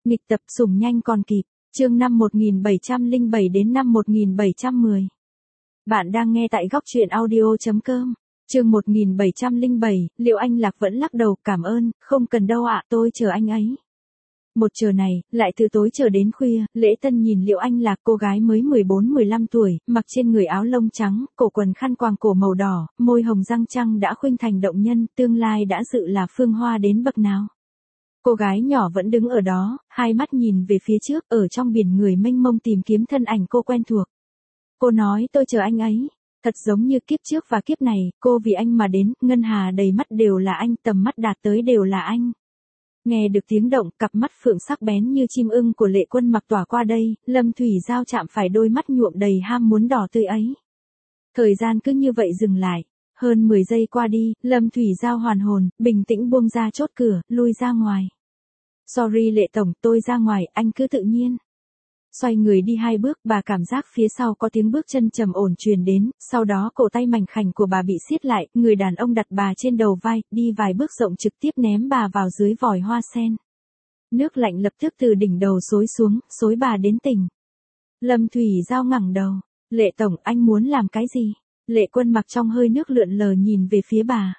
Nghịch tập sủng nhanh còn kịp, chương năm 1707 đến năm 1710. Bạn đang nghe tại góc truyện audio.com. Chương 1707, liệu anh Lạc vẫn lắc đầu, cảm ơn, không cần đâu ạ, tôi chờ anh ấy. Một chờ này, lại từ tối chờ đến khuya, Lễ Tân nhìn Liệu Anh Lạc, cô gái mới 14-15 tuổi, mặc trên người áo lông trắng, cổ quần khăn quàng cổ màu đỏ, môi hồng răng trăng đã khuynh thành động nhân, tương lai đã dự là phương hoa đến bậc nào. Cô gái nhỏ vẫn đứng ở đó, hai mắt nhìn về phía trước, ở trong biển người mênh mông tìm kiếm thân ảnh cô quen thuộc. Cô nói tôi chờ anh ấy. Thật giống như kiếp trước và kiếp này, cô vì anh mà đến, ngân hà đầy mắt đều là anh, tầm mắt đạt tới đều là anh. Nghe được tiếng động, cặp mắt phượng sắc bén như chim ưng của Lệ Quân Mặc tỏa qua đây, Lâm Thủy Giao chạm phải đôi mắt nhuộm đầy ham muốn đỏ tươi ấy. Thời gian cứ như vậy dừng lại. Hơn 10 giây qua đi, Lâm Thủy Giao hoàn hồn, bình tĩnh buông ra chốt cửa, lui ra ngoài. Sorry Lệ Tổng, tôi ra ngoài, anh cứ tự nhiên. Xoay người đi 2 bước, bà cảm giác phía sau có tiếng bước chân trầm ổn truyền đến, sau đó cổ tay mảnh khảnh của bà bị siết lại, người đàn ông đặt bà trên đầu vai, đi vài bước rộng trực tiếp ném bà vào dưới vòi hoa sen. Nước lạnh lập tức từ đỉnh đầu xối xuống, xối bà đến tỉnh. Lâm Thủy Giao ngẩng đầu, Lệ Tổng, anh muốn làm cái gì? Lệ Quân Mặc trong hơi nước lượn lờ nhìn về phía bà.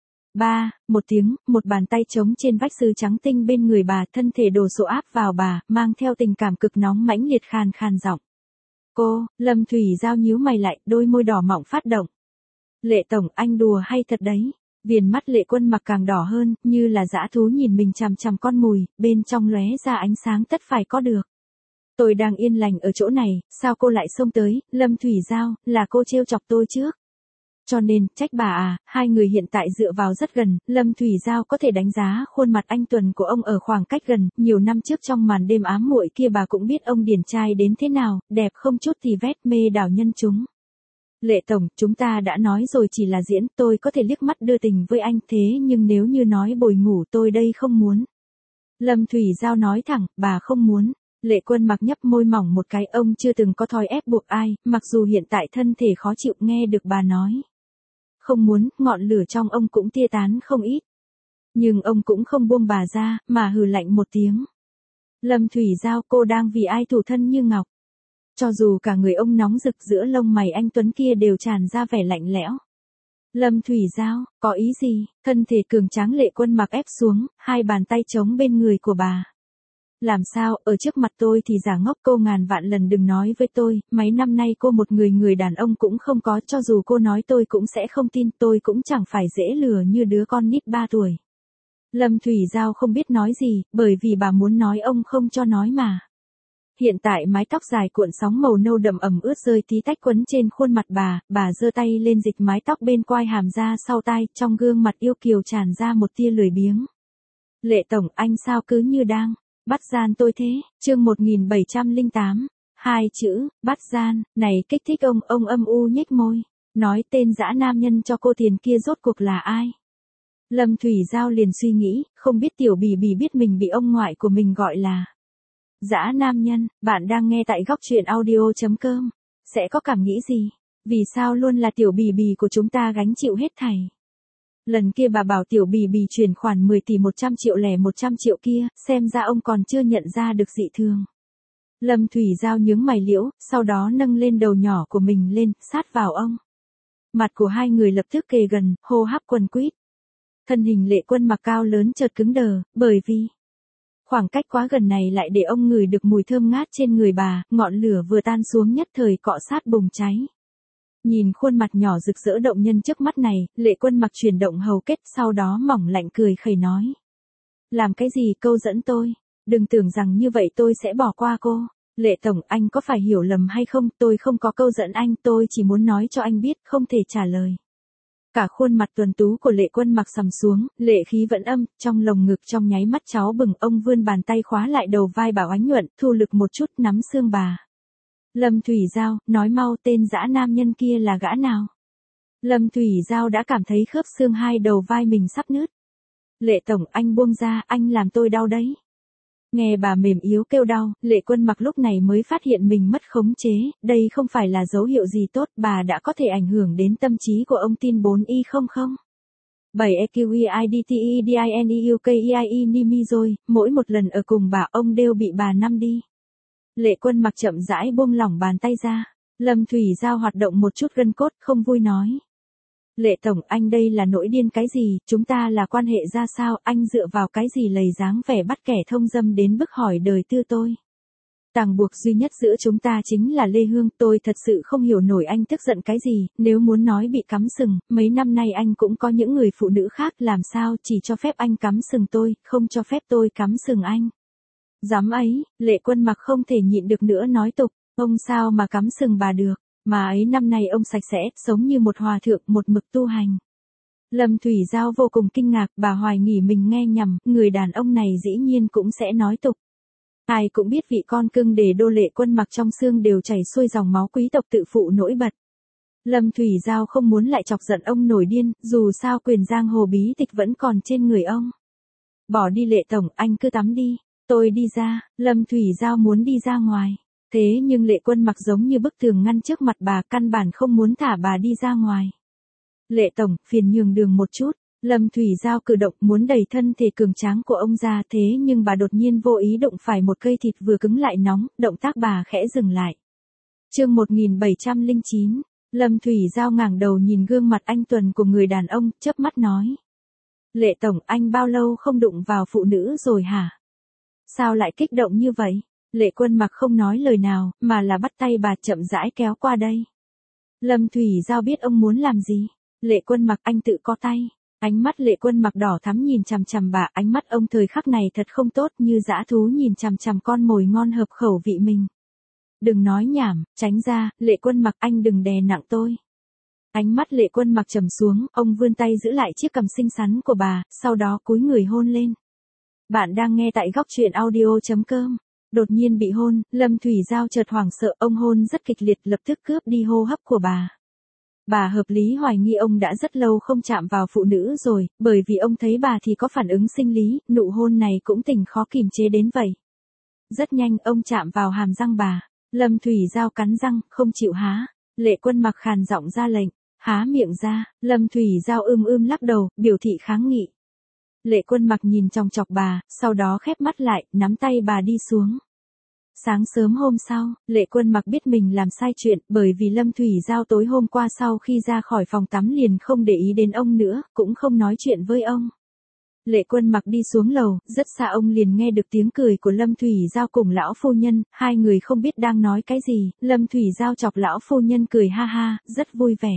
Một tiếng, một bàn tay trống trên vách sứ trắng tinh bên người bà, thân thể đổ sộ áp vào bà, mang theo tình cảm cực nóng mãnh liệt, khàn khàn giọng. Cô, Lâm Thủy Giao nhíu mày lại, đôi môi đỏ mọng phát động. Lệ Tổng, anh đùa hay thật đấy? Viền mắt Lệ Quân Mặc càng đỏ hơn, như là dã thú nhìn mình chằm chằm con mồi, bên trong lóe ra ánh sáng tất phải có được. Tôi đang yên lành ở chỗ này, sao cô lại xông tới? Lâm Thủy Giao, là cô trêu chọc tôi trước. Cho nên, trách bà à, hai người hiện tại dựa vào rất gần, Lâm Thủy Giao có thể đánh giá khuôn mặt anh Tuần của ông ở khoảng cách gần, nhiều năm trước trong màn đêm ám muội kia bà cũng biết ông điển trai đến thế nào, đẹp không chút thì vét, mê đảo nhân chúng. Lệ Tổng, chúng ta đã nói rồi chỉ là diễn, tôi có thể liếc mắt đưa tình với anh, thế nhưng nếu như nói bồi ngủ tôi đây không muốn. Lâm Thủy Giao nói thẳng, bà không muốn. Lệ Quân Mặc nhấp môi mỏng một cái, ông chưa từng có thói ép buộc ai, mặc dù hiện tại thân thể khó chịu, nghe được bà nói không muốn, ngọn lửa trong ông cũng tia tán không ít. Nhưng ông cũng không buông bà ra, mà hừ lạnh một tiếng. Lâm Thủy Giao, cô đang vì ai thủ thân như ngọc? Cho dù cả người ông nóng rực, giữa lông mày anh Tuấn kia đều tràn ra vẻ lạnh lẽo. Lâm Thủy Giao, có ý gì? Thân thể cường tráng Lệ Quân Mặc ép xuống, hai bàn tay trống bên người của bà. Làm sao, ở trước mặt tôi thì giả ngốc, cô ngàn vạn lần đừng nói với tôi, mấy năm nay cô một người đàn ông cũng không có, cho dù cô nói tôi cũng sẽ không tin, tôi cũng chẳng phải dễ lừa như đứa con nít 3 tuổi. Lâm Thủy Giao không biết nói gì, bởi vì bà muốn nói ông không cho nói mà. Hiện tại mái tóc dài cuộn sóng màu nâu đậm ẩm ướt rơi tí tách quấn trên khuôn mặt bà giơ tay lên dịch mái tóc bên quai hàm ra sau tai, trong gương mặt yêu kiều tràn ra một tia lười biếng. Lệ Tổng, anh sao cứ như đang bắt gian tôi thế? Chương 1708. 2 chữ, bắt gian, này kích thích ông âm u nhếch môi. Nói tên dã nam nhân cho cô tiền kia rốt cuộc là ai? Lâm Thủy Giao liền suy nghĩ, không biết tiểu bì bì biết mình bị ông ngoại của mình gọi là dã nam nhân. Bạn đang nghe tại góc truyện audio.com. Sẽ có cảm nghĩ gì? Vì sao luôn là tiểu bì bì của chúng ta gánh chịu hết thảy? Lần kia bà bảo tiểu bì bì chuyển khoản 10 tỷ 100 triệu lẻ 100 triệu kia, xem ra ông còn chưa nhận ra được dị thường. Lâm Thủy Giao nhướng mày liễu, sau đó nâng lên đầu nhỏ của mình lên, sát vào ông. Mặt của hai người lập tức kề gần, hô hấp quần quýt. Thân hình Lệ Quân Mặc cao lớn chợt cứng đờ, bởi vì khoảng cách quá gần này lại để ông ngửi được mùi thơm ngát trên người bà, ngọn lửa vừa tan xuống nhất thời cọ sát bùng cháy. Nhìn khuôn mặt nhỏ rực rỡ động nhân trước mắt này, Lệ Quân Mặc chuyển động hầu kết, sau đó mỏng lạnh cười khẩy nói. Làm cái gì câu dẫn tôi? Đừng tưởng rằng như vậy tôi sẽ bỏ qua cô. Lệ Tổng, anh có phải hiểu lầm hay không? Tôi không có câu dẫn anh, tôi chỉ muốn nói cho anh biết, không thể trả lời. Cả khuôn mặt tuấn tú của Lệ Quân Mặc sầm xuống, lệ khí vẫn âm, trong lồng ngực trong nháy mắt cháu bừng, ông vươn bàn tay khóa lại đầu vai bảo ánh nhuận, thu lực một chút nắm xương bà. Lâm Thủy Giao, nói mau, tên dã nam nhân kia là gã nào? Lâm Thủy Giao đã cảm thấy khớp xương hai đầu vai mình sắp nứt. Lệ Tổng, anh buông ra, anh làm tôi đau đấy. Nghe bà mềm yếu kêu đau, Lệ Quân Mặc lúc này mới phát hiện mình mất khống chế, đây không phải là dấu hiệu gì tốt, bà đã có thể ảnh hưởng đến tâm trí của ông, tin 4y không? 7 EQEIDTEDINEUKEIE Nimi rồi, mỗi một lần ở cùng bà ông đều bị bà năm đi. Lệ Quân Mặc chậm rãi buông lỏng bàn tay ra. Lâm Thủy Giao hoạt động một chút gân cốt, không vui nói. Lệ Tổng, anh đây là nỗi điên cái gì, chúng ta là quan hệ ra sao, anh dựa vào cái gì lầy dáng vẻ bắt kẻ thông dâm đến bức hỏi đời tư tôi. Ràng buộc duy nhất giữa chúng ta chính là Lê Hương, tôi thật sự không hiểu nổi anh tức giận cái gì, nếu muốn nói bị cắm sừng, mấy năm nay anh cũng có những người phụ nữ khác, làm sao chỉ cho phép anh cắm sừng tôi, không cho phép tôi cắm sừng anh. Dám ấy, Lệ Quân Mặc không thể nhịn được nữa nói tục, ông sao mà cắm sừng bà được, mà ấy năm nay ông sạch sẽ, sống như một hòa thượng, một mực tu hành. Lâm Thủy Giao vô cùng kinh ngạc, bà hoài nghi mình nghe nhầm, người đàn ông này dĩ nhiên cũng sẽ nói tục. Ai cũng biết vị con cưng để đô Lệ Quân Mặc trong xương đều chảy xuôi dòng máu quý tộc tự phụ nổi bật. Lâm Thủy Giao không muốn lại chọc giận ông nổi điên, dù sao quyền giang hồ bí tịch vẫn còn trên người ông. Bỏ đi Lệ Tổng, anh cứ tắm đi, tôi đi ra. Lâm Thủy Giao muốn đi ra ngoài. Thế nhưng Lệ Quân Mặc giống như bức tường ngăn trước mặt bà, căn bản không muốn thả bà đi ra ngoài. Lệ Tổng, phiền nhường đường một chút. Lâm Thủy Giao cử động muốn đẩy thân thể cường tráng của ông ra, thế nhưng bà đột nhiên vô ý đụng phải một cây thịt vừa cứng lại nóng, động tác bà khẽ dừng lại. Chương 1709, Lâm Thủy Giao ngẩng đầu nhìn gương mặt anh tuấn của người đàn ông, chớp mắt nói. Lệ Tổng, anh bao lâu không đụng vào phụ nữ rồi hả? Sao lại kích động như vậy? Lệ Quân Mặc không nói lời nào, mà là bắt tay bà chậm rãi kéo qua đây. Lâm Thủy Giao biết ông muốn làm gì. Lệ Quân Mặc, anh tự có tay. Ánh mắt Lệ Quân Mặc đỏ thắm nhìn chằm chằm bà, ánh mắt ông thời khắc này thật không tốt, như dã thú nhìn chằm chằm con mồi ngon hợp khẩu vị mình. Đừng nói nhảm, tránh ra, Lệ Quân Mặc, anh đừng đè nặng tôi. Ánh mắt Lệ Quân Mặc trầm xuống, ông vươn tay giữ lại chiếc cằm xinh xắn của bà, sau đó cúi người hôn lên. Bạn đang nghe tại góc truyện audio.com. Đột nhiên bị hôn, Lâm Thủy Giao chợt hoảng sợ, ông hôn rất kịch liệt, lập tức cướp đi hô hấp của bà. Bà hợp lý hoài nghi ông đã rất lâu không chạm vào phụ nữ rồi, bởi vì ông thấy bà thì có phản ứng sinh lý, nụ hôn này cũng tỉnh khó kìm chế đến vậy. Rất nhanh ông chạm vào hàm răng bà. Lâm Thủy Giao cắn răng, không chịu há. Lệ Quân Mặc khàn giọng ra lệnh, há miệng ra. Lâm Thủy Giao lắc đầu, biểu thị kháng nghị. Lệ Quân Mặc nhìn chòng chọc bà, sau đó khép mắt lại, nắm tay bà đi xuống. Sáng sớm hôm sau, Lệ Quân Mặc biết mình làm sai chuyện, bởi vì Lâm Thủy Giao tối hôm qua sau khi ra khỏi phòng tắm liền không để ý đến ông nữa, cũng không nói chuyện với ông. Lệ Quân Mặc đi xuống lầu, rất xa ông liền nghe được tiếng cười của Lâm Thủy Giao cùng lão phu nhân, hai người không biết đang nói cái gì, Lâm Thủy Giao chọc lão phu nhân cười ha ha, rất vui vẻ.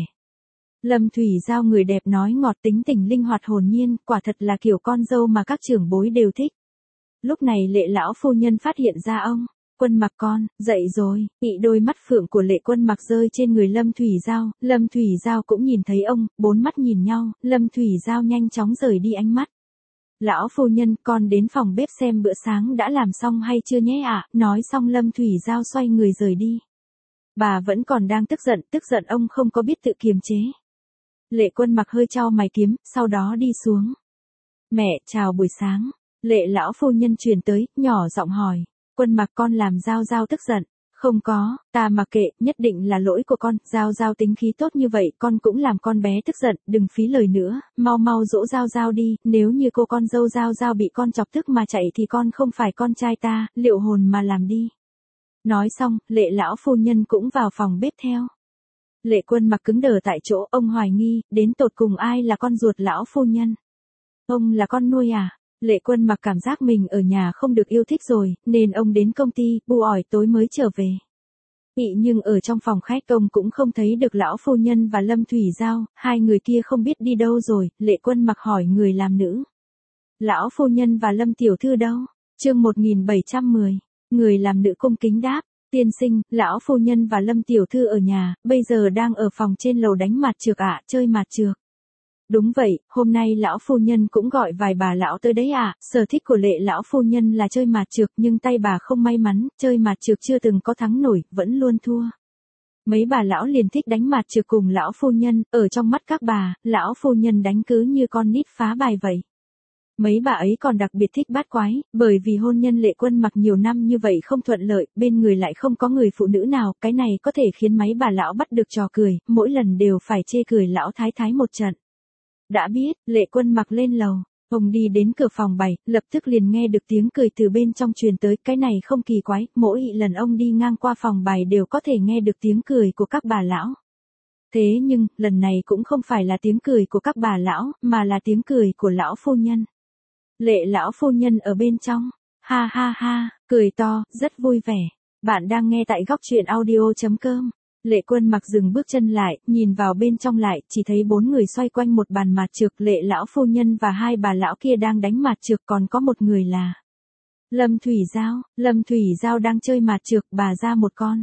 Lâm Thủy Giao người đẹp nói ngọt, tính tình linh hoạt hồn nhiên, quả thật là kiểu con dâu mà các trưởng bối đều thích. Lúc này Lệ lão phu nhân phát hiện ra ông. Quân Mặc con, dậy rồi. Ị đôi mắt phượng của Lệ Quân Mặc rơi trên người Lâm Thủy Giao cũng nhìn thấy ông, bốn mắt nhìn nhau, Lâm Thủy Giao nhanh chóng rời đi ánh mắt. Lão phu nhân, con đến phòng bếp xem bữa sáng đã làm xong hay chưa nhé ạ. Nói xong Lâm Thủy Giao xoay người rời đi. Bà vẫn còn đang tức giận ông không có biết tự kiềm chế. Lệ Quân Mặc hơi chau mày kiếm, sau đó đi xuống. Mẹ, chào buổi sáng. Lệ lão phu nhân truyền tới, nhỏ giọng hỏi. Quân Mặc, con làm Giao Giao tức giận. Không có, ta mặc kệ, nhất định là lỗi của con, Giao Giao tính khí tốt như vậy, con cũng làm con bé tức giận, đừng phí lời nữa, mau dỗ Giao Giao đi, nếu như cô con dâu Giao Giao bị con chọc tức mà chạy thì con không phải con trai ta, liệu hồn mà làm đi. Nói xong, Lệ lão phu nhân cũng vào phòng bếp theo. Lệ Quân Mặc cứng đờ tại chỗ, ông hoài nghi, đến tột cùng ai là con ruột lão phu nhân? Ông là con nuôi à? Lệ Quân Mặc cảm giác mình ở nhà không được yêu thích rồi, nên ông đến công ty, bu ỏi tối mới trở về. Nhưng ở trong phòng khách ông cũng không thấy được lão phu nhân và Lâm Thủy Giao, hai người kia không biết đi đâu rồi, Lệ Quân Mặc hỏi người làm nữ. Lão phu nhân và Lâm tiểu thư đâu? Chương 1710, người làm nữ cung kính đáp. Tiên sinh, lão phu nhân và Lâm tiểu thư ở nhà, bây giờ đang ở phòng trên lầu đánh mạt trược ạ, chơi mạt trược. Đúng vậy, hôm nay lão phu nhân cũng gọi vài bà lão tới đấy ạ, sở thích của Lệ lão phu nhân là chơi mạt trược nhưng tay bà không may mắn, chơi mạt trược chưa từng có thắng nổi, vẫn luôn thua. Mấy bà lão liền thích đánh mạt trược cùng lão phu nhân, ở trong mắt các bà, lão phu nhân đánh cứ như con nít phá bài vậy. Mấy bà ấy còn đặc biệt thích bát quái, bởi vì hôn nhân Lệ Quân Mặc nhiều năm như vậy không thuận lợi, bên người lại không có người phụ nữ nào, cái này có thể khiến mấy bà lão bắt được trò cười, mỗi lần đều phải chê cười lão thái thái một trận. Đã biết, Lệ Quân mặc lên lầu. Ông đi đến cửa phòng 7, lập tức liền nghe được tiếng cười từ bên trong truyền tới, cái này không kỳ quái, mỗi lần ông đi ngang qua phòng 7 đều có thể nghe được tiếng cười của các bà lão. Thế nhưng, lần này cũng không phải là tiếng cười của các bà lão, mà là tiếng cười của lão phu nhân. Lệ lão phu nhân ở bên trong, ha ha ha, cười to, rất vui vẻ. Bạn đang nghe tại góc truyện audio.com. Lệ Quân mặc dừng bước chân lại, nhìn vào bên trong lại, chỉ thấy 4 người xoay quanh một bàn mạt trược, Lệ lão phu nhân và 2 bà lão kia đang đánh mạt trược, còn có một người là Lâm Thủy Giao đang chơi mạt trược, bà ra một con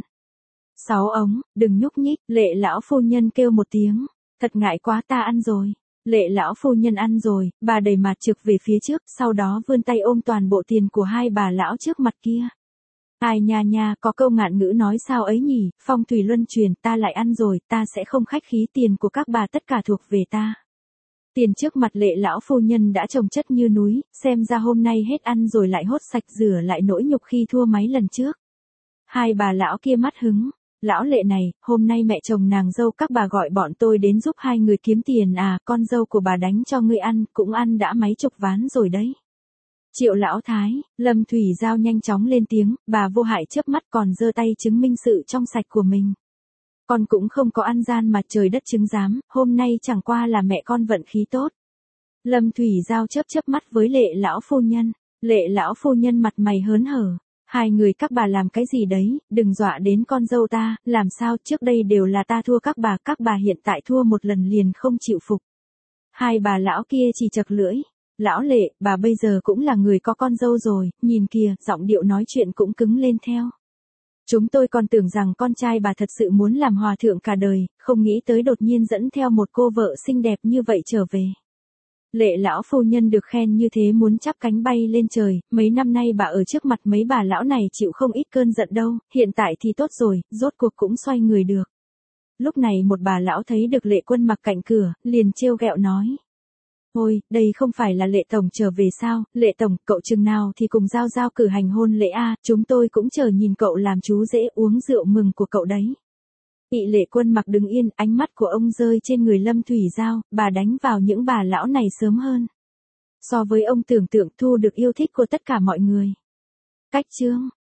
6 ống, đừng nhúc nhích, Lệ lão phu nhân kêu một tiếng, thật ngại quá, ta ăn rồi. Lệ lão phu nhân ăn rồi, bà đẩy mạt trược về phía trước, sau đó vươn tay ôm toàn bộ tiền của 2 bà lão trước mặt kia. Ai nha nha, có câu ngạn ngữ nói sao ấy nhỉ, phong thủy luân truyền, ta lại ăn rồi, ta sẽ không khách khí, tiền của các bà tất cả thuộc về ta. Tiền trước mặt Lệ lão phu nhân đã chồng chất như núi, xem ra hôm nay hết ăn rồi lại hốt sạch, rửa lại nỗi nhục khi thua mấy lần trước. 2 bà lão kia mắt hứng, lão Lệ này, hôm nay mẹ chồng nàng dâu các bà gọi bọn tôi đến giúp 2 người kiếm tiền à, con dâu của bà đánh cho ngươi ăn, cũng ăn đã mấy chục ván rồi đấy. Triệu lão thái, Lâm Thủy Giao nhanh chóng lên tiếng, bà vô hại chớp mắt còn giơ tay chứng minh sự trong sạch của mình. Con cũng không có ăn gian mà trời đất chứng giám, hôm nay chẳng qua là mẹ con vận khí tốt. Lâm Thủy Giao chớp mắt với Lệ lão phu nhân. Lệ lão phu nhân mặt mày hớn hở. 2 người các bà làm cái gì đấy, đừng dọa đến con dâu ta, làm sao, trước đây đều là ta thua các bà hiện tại thua một lần liền không chịu phục. 2 bà lão kia chỉ chật lưỡi. Lão Lệ, bà bây giờ cũng là người có con dâu rồi, nhìn kìa, giọng điệu nói chuyện cũng cứng lên theo. Chúng tôi còn tưởng rằng con trai bà thật sự muốn làm hòa thượng cả đời, không nghĩ tới đột nhiên dẫn theo một cô vợ xinh đẹp như vậy trở về. Lệ lão phu nhân được khen như thế muốn chắp cánh bay lên trời, mấy năm nay bà ở trước mặt mấy bà lão này chịu không ít cơn giận đâu, hiện tại thì tốt rồi, rốt cuộc cũng xoay người được. Lúc này một bà lão thấy được Lệ Quân mặc cạnh cửa, liền trêu ghẹo nói. Ôi, đây không phải là Lệ Tổng trở về sao, Lệ Tổng, cậu chừng nào thì cùng Giao Giao cử hành hôn lễ a, chúng tôi cũng chờ nhìn cậu làm chú rể uống rượu mừng của cậu đấy. Lệ Quân mặc đứng yên, ánh mắt của ông rơi trên người Lâm Thủy Giao, bà đánh vào những bà lão này sớm hơn. So với ông tưởng tượng thu được yêu thích của tất cả mọi người. Cách chương